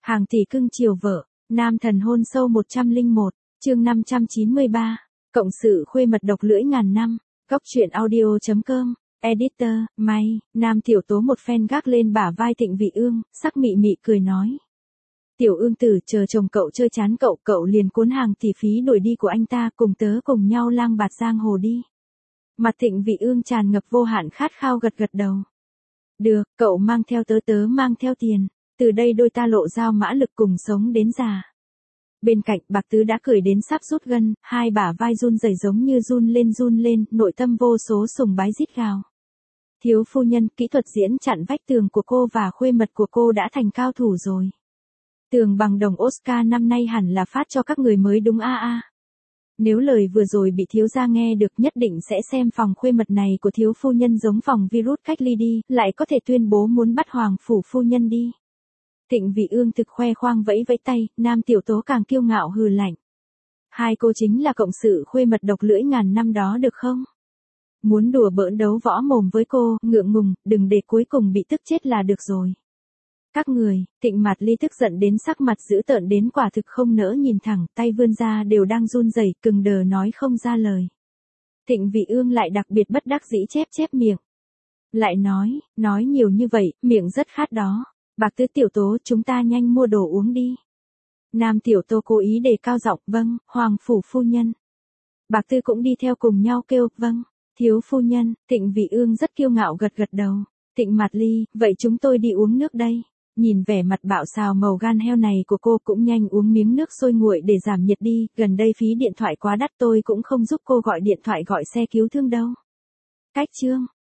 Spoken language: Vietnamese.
Hàng tỷ cưng chiều vợ, nam thần hôn sâu 101, chương 593, cộng sự khuê mật độc lưỡi ngàn năm, góc truyện audio.com, editor, May, nam tiểu tố một phen gác lên bả vai Thịnh Vị Ương, sắc mị mị cười nói. Tiểu Ương tử chờ chồng cậu chơi chán cậu liền cuốn hàng tỷ phí đuổi đi của anh ta cùng tớ cùng nhau lang bạt giang hồ đi. Mặt Thịnh Vị Ương tràn ngập vô hạn khát khao gật đầu. Được, cậu mang theo tớ mang theo tiền, từ đây đôi ta lộ giao mã lực cùng sống đến già. Bên cạnh Bạc Tứ đã cười đến sắp rút gân, hai bả vai run rẩy giống như run lên, nội tâm vô số sùng bái rít gào. Thiếu phu nhân, kỹ thuật diễn chặn vách tường của cô và khuê mật của cô đã thành cao thủ rồi. Tường bằng đồng Oscar năm nay hẳn là phát cho các người mới đúng a. Nếu lời vừa rồi bị thiếu gia nghe được nhất định sẽ xem phòng khuê mật này của thiếu phu nhân giống phòng virus cách ly đi, lại có thể tuyên bố muốn bắt hoàng phủ phu nhân đi. Thịnh Vị Ương thực khoe khoang vẫy tay, nam tiểu tố càng kiêu ngạo hừ lạnh. Hai cô chính là cộng sự khuê mật độc lưỡi ngàn năm đó được không? Muốn đùa bỡn đấu võ mồm với cô, ngượng ngùng, đừng để cuối cùng bị tức chết là được rồi. Các người, Thịnh Mạt Ly tức giận đến sắc mặt dữ tợn đến quả thực không nỡ nhìn thẳng, tay vươn ra đều đang run rẩy, cứng đờ nói không ra lời. Thịnh Vị Ương lại đặc biệt bất đắc dĩ chép miệng. Lại nói nhiều như vậy, miệng rất khát đó. Bạc Tứ tiểu tố, chúng ta nhanh mua đồ uống đi. Nam tiểu tố cố ý đề cao giọng, vâng, hoàng phủ phu nhân. Bạc Tư cũng đi theo cùng nhau kêu, vâng, thiếu phu nhân. Thịnh Vị Ương rất kiêu ngạo gật đầu. Thịnh Mạt Ly, vậy chúng tôi đi uống nước đây. Nhìn vẻ mặt bạo xào màu gan heo này của cô cũng nhanh uống miếng nước sôi nguội để giảm nhiệt đi, gần đây phí điện thoại quá đắt tôi cũng không giúp cô gọi điện thoại gọi xe cứu thương đâu. Cách chương,